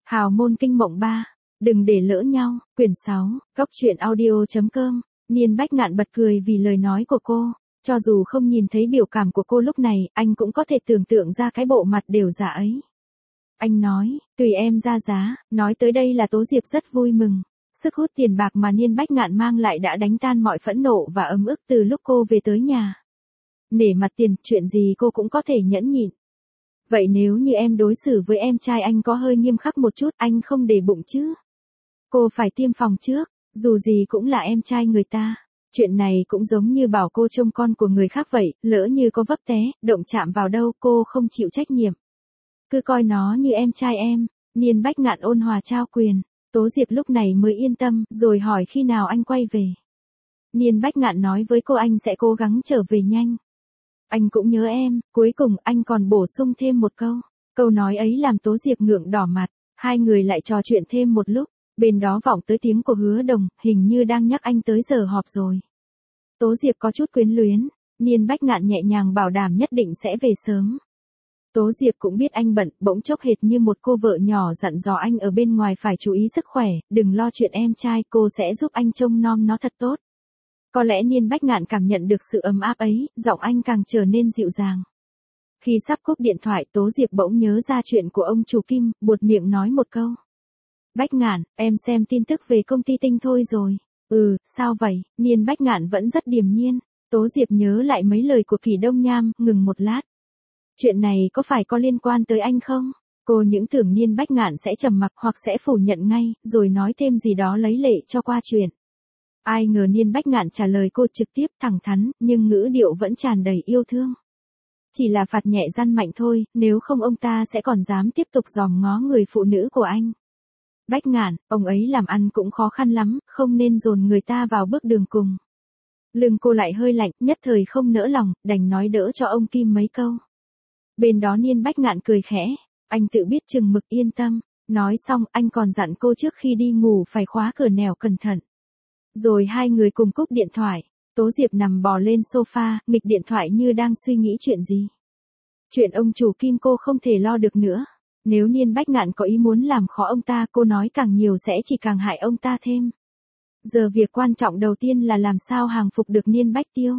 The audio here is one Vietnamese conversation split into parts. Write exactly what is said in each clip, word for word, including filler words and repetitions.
Hào môn kinh mộng ba. Đừng để lỡ nhau. Quyển sáu. Góc truyện audio.com. Niên Bách Ngạn bật cười vì lời nói của cô. Cho dù không nhìn thấy biểu cảm của cô lúc này, anh cũng có thể tưởng tượng ra cái bộ mặt đều giả ấy. Anh nói, tùy em ra giá. Nói tới đây là Tố Diệp rất vui mừng. Sức hút tiền bạc mà Niên Bách Ngạn mang lại đã đánh tan mọi phẫn nộ và ấm ức từ lúc cô về tới nhà. Nể mặt tiền, chuyện gì cô cũng có thể nhẫn nhịn. Vậy nếu như em đối xử với em trai anh có hơi nghiêm khắc một chút, anh không để bụng chứ? Cô phải tiêm phòng trước, dù gì cũng là em trai người ta. Chuyện này cũng giống như bảo cô trông con của người khác vậy, lỡ như có vấp té, động chạm vào đâu, cô không chịu trách nhiệm. Cứ coi nó như em trai em. Niên Bách Ngạn ôn hòa trao quyền. Tố Diệp lúc này mới yên tâm, rồi hỏi khi nào anh quay về. Niên Bách Ngạn nói với cô anh sẽ cố gắng trở về nhanh. Anh cũng nhớ em. Cuối cùng anh còn bổ sung thêm một câu. Câu nói ấy làm Tố Diệp ngượng đỏ mặt. Hai người lại trò chuyện thêm một lúc. Bên đó vọng tới tiếng của Hứa Đồng, hình như đang nhắc anh tới giờ họp rồi. Tố Diệp có chút quyến luyến. Niên Bách Ngạn nhẹ nhàng bảo đảm nhất định sẽ về sớm. Tố Diệp cũng biết anh bận, bỗng chốc hệt như một cô vợ nhỏ dặn dò anh ở bên ngoài phải chú ý sức khỏe, đừng lo chuyện em trai, cô sẽ giúp anh trông nom nó thật tốt. Có lẽ Niên Bách Ngạn cảm nhận được sự ấm áp ấy, giọng anh càng trở nên dịu dàng. Khi sắp cúp điện thoại, Tố Diệp bỗng nhớ ra chuyện của ông chủ Kim, buột miệng nói một câu. Bách Ngạn, em xem tin tức về công ty Tinh thôi rồi. Ừ, sao vậy? Niên Bách Ngạn vẫn rất điềm nhiên. Tố Diệp nhớ lại mấy lời của Kỳ Đông Nham, ngừng một lát. Chuyện này có phải có liên quan tới anh không? Cô những tưởng Niên Bách Ngạn sẽ trầm mặc hoặc sẽ phủ nhận ngay, rồi nói thêm gì đó lấy lệ cho qua chuyện. Ai ngờ Niên Bách Ngạn trả lời cô trực tiếp thẳng thắn, nhưng ngữ điệu vẫn tràn đầy yêu thương. Chỉ là phạt nhẹ răn mạnh thôi, nếu không ông ta sẽ còn dám tiếp tục dòm ngó người phụ nữ của anh. Bách Ngạn, ông ấy làm ăn cũng khó khăn lắm, không nên dồn người ta vào bước đường cùng. Lưng cô lại hơi lạnh, nhất thời không nỡ lòng, đành nói đỡ cho ông Kim mấy câu. Bên đó Niên Bách Ngạn cười khẽ, anh tự biết chừng mực yên tâm. Nói xong anh còn dặn cô trước khi đi ngủ phải khóa cửa nẻo cẩn thận. Rồi hai người cùng cúp điện thoại. Tố Diệp nằm bò lên sofa, nghịch điện thoại như đang suy nghĩ chuyện gì. Chuyện ông chủ Kim cô không thể lo được nữa. Nếu Niên Bách Ngạn có ý muốn làm khó ông ta, cô nói càng nhiều sẽ chỉ càng hại ông ta thêm. Giờ việc quan trọng đầu tiên là làm sao hàng phục được Niên Bách Tiêu.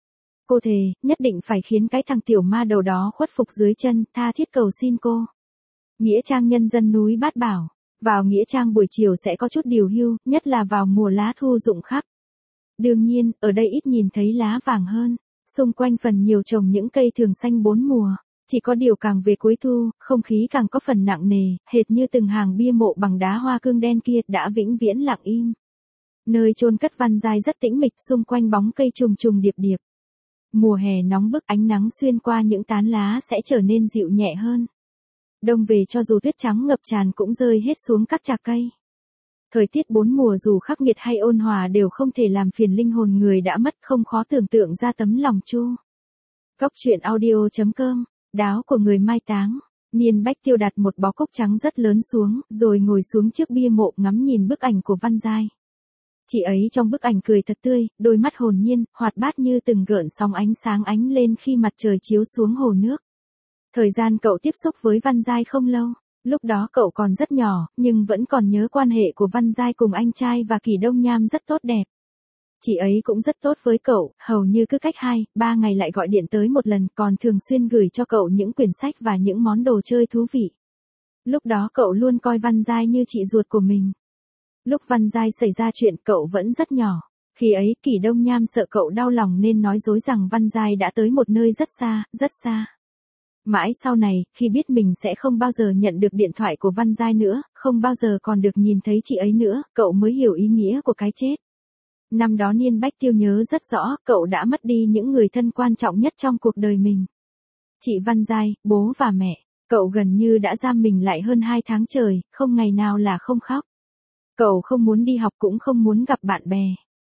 Cô thề, nhất định phải khiến cái thằng tiểu ma đầu đó khuất phục dưới chân, tha thiết cầu xin cô. Nghĩa trang nhân dân núi Bát Bảo. Vào nghĩa trang buổi chiều sẽ có chút điều hưu, nhất là vào mùa lá thu rụng khắp. Đương nhiên, ở đây ít nhìn thấy lá vàng hơn. Xung quanh phần nhiều trồng những cây thường xanh bốn mùa. Chỉ có điều càng về cuối thu, không khí càng có phần nặng nề, hệt như từng hàng bia mộ bằng đá hoa cương đen kia đã vĩnh viễn lặng im. Nơi chôn cất Văn Giai rất tĩnh mịch, xung quanh bóng cây trùng trùng điệp điệp. Mùa hè nóng bức, ánh nắng xuyên qua những tán lá sẽ trở nên dịu nhẹ hơn. Đông về cho dù tuyết trắng ngập tràn cũng rơi hết xuống các chạc cây. Thời tiết bốn mùa dù khắc nghiệt hay ôn hòa đều không thể làm phiền linh hồn người đã mất, không khó tưởng tượng ra tấm lòng chu. Góc truyện audio.com. Đáo của người mai táng. Niên Bách Tiêu đặt một bó cúc trắng rất lớn xuống, rồi ngồi xuống trước bia mộ ngắm nhìn bức ảnh của Văn Giai. Chị ấy trong bức ảnh cười thật tươi, đôi mắt hồn nhiên, hoạt bát như từng gợn sóng ánh sáng ánh lên khi mặt trời chiếu xuống hồ nước. Thời gian cậu tiếp xúc với Văn Giai không lâu, lúc đó cậu còn rất nhỏ, nhưng vẫn còn nhớ quan hệ của Văn Giai cùng anh trai và Kỳ Đông Nham rất tốt đẹp. Chị ấy cũng rất tốt với cậu, hầu như cứ cách hai, ba ngày lại gọi điện tới một lần, còn thường xuyên gửi cho cậu những quyển sách và những món đồ chơi thú vị. Lúc đó cậu luôn coi Văn Giai như chị ruột của mình. Lúc Văn Giai xảy ra chuyện cậu vẫn rất nhỏ. Khi ấy Kỳ Đông Nham sợ cậu đau lòng nên nói dối rằng Văn Giai đã tới một nơi rất xa, rất xa. Mãi sau này, khi biết mình sẽ không bao giờ nhận được điện thoại của Văn Giai nữa, không bao giờ còn được nhìn thấy chị ấy nữa, cậu mới hiểu ý nghĩa của cái chết. Năm đó Niên Bách Tiêu nhớ rất rõ, cậu đã mất đi những người thân quan trọng nhất trong cuộc đời mình. Chị Văn Giai, bố và mẹ, cậu gần như đã giam mình lại hơn hai tháng trời, không ngày nào là không khóc. Cậu không muốn đi học cũng không muốn gặp bạn bè.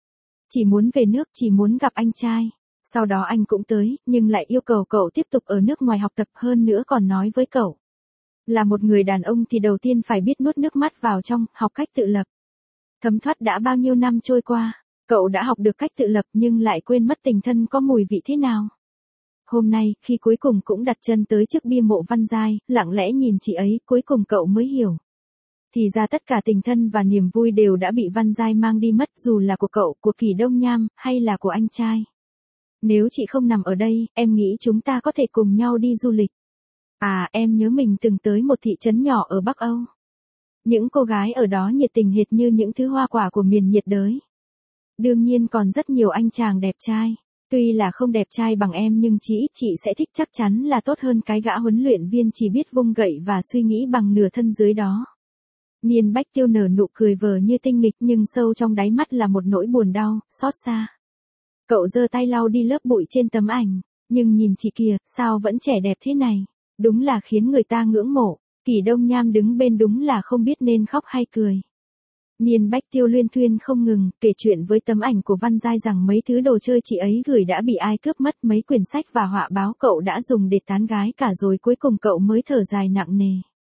Chỉ muốn về nước, chỉ muốn gặp anh trai. Sau đó anh cũng tới, nhưng lại yêu cầu cậu tiếp tục ở nước ngoài học tập, hơn nữa còn nói với cậu. Là một người đàn ông thì đầu tiên phải biết nuốt nước mắt vào trong, học cách tự lập. Thấm thoát đã bao nhiêu năm trôi qua, cậu đã học được cách tự lập nhưng lại quên mất tình thân có mùi vị thế nào. Hôm nay, khi cuối cùng cũng đặt chân tới trước bia mộ Văn Giai, lặng lẽ nhìn chị ấy, cuối cùng cậu mới hiểu. Thì ra tất cả tình thân và niềm vui đều đã bị Văn Giai mang đi mất, dù là của cậu, của Kỳ Đông Nham, hay là của anh trai. Nếu chị không nằm ở đây, em nghĩ chúng ta có thể cùng nhau đi du lịch. À, em nhớ mình từng tới một thị trấn nhỏ ở Bắc Âu. Những cô gái ở đó nhiệt tình hệt như những thứ hoa quả của miền nhiệt đới. Đương nhiên còn rất nhiều anh chàng đẹp trai. Tuy là không đẹp trai bằng em nhưng chỉ ít chị sẽ thích, chắc chắn là tốt hơn cái gã huấn luyện viên chỉ biết vung gậy và suy nghĩ bằng nửa thân dưới đó. Niên Bách Tiêu nở nụ cười vờ như tinh nghịch nhưng sâu trong đáy mắt là một nỗi buồn đau, xót xa. Cậu giơ tay lau đi lớp bụi trên tấm ảnh, nhưng nhìn chị kìa, sao vẫn trẻ đẹp thế này, đúng là khiến người ta ngưỡng mộ. Kỳ Đông Nham đứng bên đúng là không biết nên khóc hay cười. Niên Bách Tiêu luyên thuyên không ngừng, kể chuyện với tấm ảnh của Văn Giai rằng mấy thứ đồ chơi chị ấy gửi đã bị ai cướp mất, mấy quyển sách và họa báo cậu đã dùng để tán gái cả rồi, cuối cùng cậu mới thở dài nặng nề.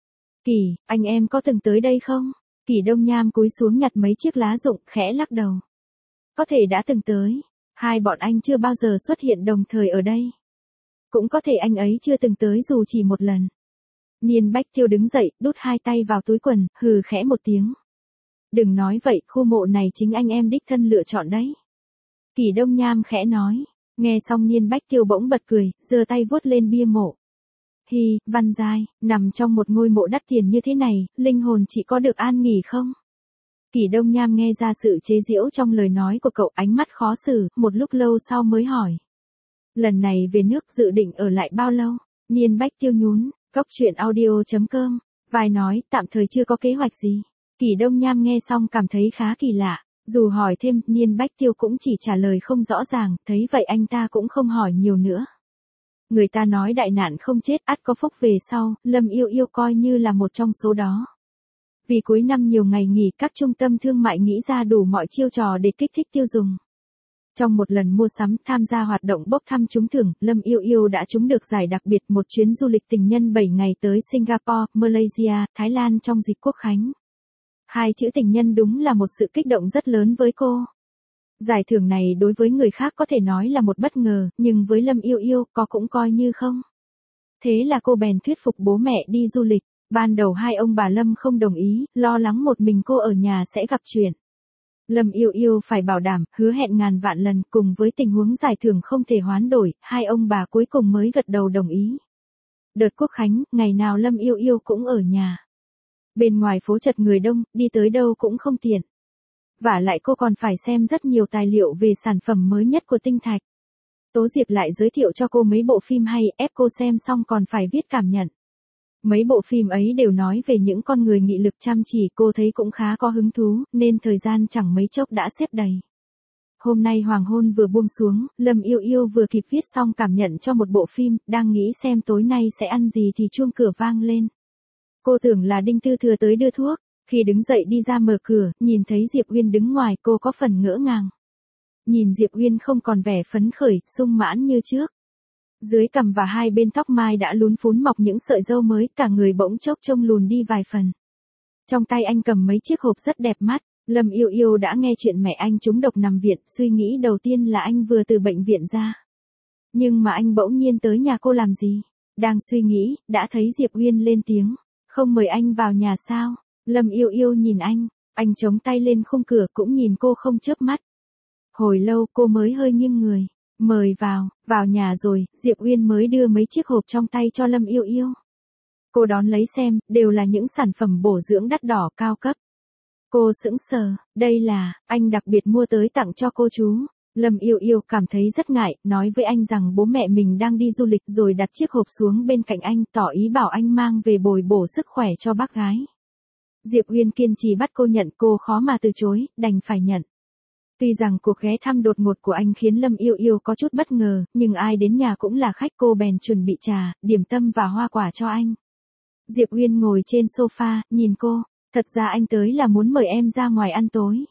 Kỳ, anh em có từng tới đây không? Kỳ Đông Nham cúi xuống nhặt mấy chiếc lá rụng, khẽ lắc đầu. Có thể đã từng tới, hai bọn anh chưa bao giờ xuất hiện đồng thời ở đây. Cũng có thể anh ấy chưa từng tới dù chỉ một lần. Niên Bách Tiêu đứng dậy, đút hai tay vào túi quần, hừ khẽ một tiếng. Đừng nói vậy, khu mộ này chính anh em đích thân lựa chọn đấy. Kỳ Đông Nham khẽ nói. Nghe xong Niên Bách Tiêu bỗng bật cười, giơ tay vuốt lên bia mộ. Hi, Văn Giai, nằm trong một ngôi mộ đắt tiền như thế này, linh hồn chị có được an nghỉ không? Kỳ Đông Nham nghe ra sự chế giễu trong lời nói của cậu, ánh mắt khó xử, một lúc lâu sau mới hỏi. Lần này về nước dự định ở lại bao lâu? Niên Bách Tiêu nhún, Cóc truyện audio chấm com, vai nói, tạm thời chưa có kế hoạch gì. Kỳ Đông Nham nghe xong cảm thấy khá kỳ lạ, dù hỏi thêm, Niên Bách Tiêu cũng chỉ trả lời không rõ ràng, thấy vậy anh ta cũng không hỏi nhiều nữa. Người ta nói đại nạn không chết ắt có phúc về sau, Lâm Yêu Yêu coi như là một trong số đó. Vì cuối năm nhiều ngày nghỉ, các trung tâm thương mại nghĩ ra đủ mọi chiêu trò để kích thích tiêu dùng. Trong một lần mua sắm tham gia hoạt động bốc thăm trúng thưởng, Lâm Yêu Yêu đã trúng được giải đặc biệt một chuyến du lịch tình nhân bảy ngày tới Singapore, Malaysia, Thái Lan trong dịp Quốc khánh. Hai chữ tình nhân đúng là một sự kích động rất lớn với cô. Giải thưởng này đối với người khác có thể nói là một bất ngờ, nhưng với Lâm Yêu Yêu có cũng coi như không. Thế là cô bèn thuyết phục bố mẹ đi du lịch. Ban đầu hai ông bà Lâm không đồng ý, lo lắng một mình cô ở nhà sẽ gặp chuyện. Lâm Yêu Yêu phải bảo đảm, hứa hẹn ngàn vạn lần, cùng với tình huống giải thưởng không thể hoán đổi, hai ông bà cuối cùng mới gật đầu đồng ý. Đợt Quốc khánh, ngày nào Lâm Yêu Yêu cũng ở nhà. Bên ngoài phố chật người đông, đi tới đâu cũng không tiện. Vả lại cô còn phải xem rất nhiều tài liệu về sản phẩm mới nhất của Tinh Thạch. Tố Diệp lại giới thiệu cho cô mấy bộ phim hay, ép cô xem xong còn phải viết cảm nhận. Mấy bộ phim ấy đều nói về những con người nghị lực chăm chỉ, cô thấy cũng khá có hứng thú, nên thời gian chẳng mấy chốc đã xếp đầy. Hôm nay hoàng hôn vừa buông xuống, Lâm Yêu Yêu vừa kịp viết xong cảm nhận cho một bộ phim, đang nghĩ xem tối nay sẽ ăn gì thì chuông cửa vang lên. Cô tưởng là Đinh Tư Thừa tới đưa thuốc, khi đứng dậy đi ra mở cửa, nhìn thấy Diệp Uyên đứng ngoài, cô có phần ngỡ ngàng. Nhìn Diệp Uyên không còn vẻ phấn khởi, sung mãn như trước. Dưới cằm và hai bên tóc mai đã lún phún mọc những sợi râu mới, cả người bỗng chốc trông lùn đi vài phần. Trong tay anh cầm mấy chiếc hộp rất đẹp mắt, Lâm Yêu Yêu đã nghe chuyện mẹ anh trúng độc nằm viện, suy nghĩ đầu tiên là anh vừa từ bệnh viện ra. Nhưng mà anh bỗng nhiên tới nhà cô làm gì? Đang suy nghĩ, đã thấy Diệp Uyên lên tiếng. Không mời anh vào nhà sao? Lâm Yêu Yêu nhìn anh, anh chống tay lên khung cửa cũng nhìn cô không chớp mắt. Hồi lâu cô mới hơi nghiêng người. Mời vào, vào nhà rồi, Diệp Uyên mới đưa mấy chiếc hộp trong tay cho Lâm Yêu Yêu. Cô đón lấy xem, đều là những sản phẩm bổ dưỡng đắt đỏ cao cấp. Cô sững sờ, đây là, anh đặc biệt mua tới tặng cho cô chú. Lâm Yêu Yêu cảm thấy rất ngại, nói với anh rằng bố mẹ mình đang đi du lịch rồi đặt chiếc hộp xuống bên cạnh anh, tỏ ý bảo anh mang về bồi bổ sức khỏe cho bác gái. Diệp Uyên kiên trì bắt cô nhận, cô khó mà từ chối, đành phải nhận. Tuy rằng cuộc ghé thăm đột ngột của anh khiến Lâm Yêu Yêu có chút bất ngờ, nhưng ai đến nhà cũng là khách, cô bèn chuẩn bị trà, điểm tâm và hoa quả cho anh. Diệp Uyên ngồi trên sofa, nhìn cô, thật ra anh tới là muốn mời em ra ngoài ăn tối.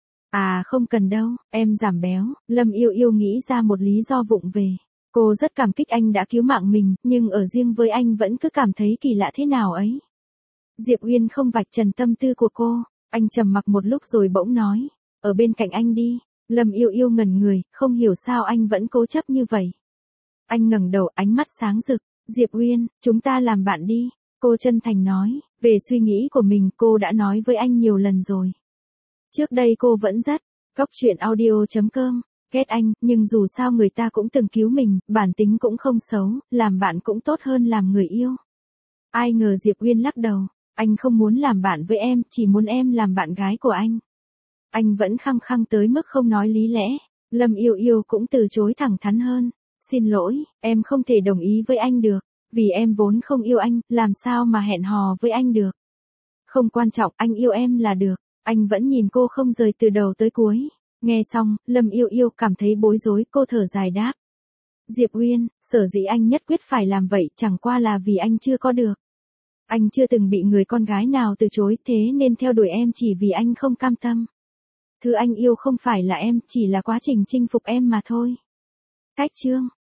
À không cần đâu, em giảm béo, Lâm Yêu Yêu nghĩ ra một lý do vụng về. Cô rất cảm kích anh đã cứu mạng mình, nhưng ở riêng với anh vẫn cứ cảm thấy kỳ lạ thế nào ấy. Diệp Uyên không vạch trần tâm tư của cô, anh trầm mặc một lúc rồi bỗng nói. Ở bên cạnh anh đi. Lâm Yêu Yêu ngẩn người, không hiểu sao anh vẫn cố chấp như vậy. Anh ngẩng đầu, ánh mắt sáng rực. Diệp Uyên, chúng ta làm bạn đi. Cô chân thành nói. Về suy nghĩ của mình cô đã nói với anh nhiều lần rồi. Trước đây cô vẫn rất, Cóc truyện audio chấm com, ghét anh, nhưng dù sao người ta cũng từng cứu mình, bản tính cũng không xấu, làm bạn cũng tốt hơn làm người yêu. Ai ngờ Diệp Uyên lắc đầu, anh không muốn làm bạn với em, chỉ muốn em làm bạn gái của anh. Anh vẫn khăng khăng tới mức không nói lý lẽ. Lâm Yêu Yêu cũng từ chối thẳng thắn hơn. Xin lỗi, em không thể đồng ý với anh được, vì em vốn không yêu anh, làm sao mà hẹn hò với anh được. Không quan trọng, anh yêu em là được. Anh vẫn nhìn cô không rời từ đầu tới cuối. Nghe xong, Lâm Yêu Yêu cảm thấy bối rối, cô thở dài đáp. Diệp Uyên, sở dĩ anh nhất quyết phải làm vậy chẳng qua là vì anh chưa có được. Anh chưa từng bị người con gái nào từ chối, thế nên theo đuổi em chỉ vì anh không cam tâm. Thứ anh yêu không phải là em, chỉ là quá trình chinh phục em mà thôi. Cách chương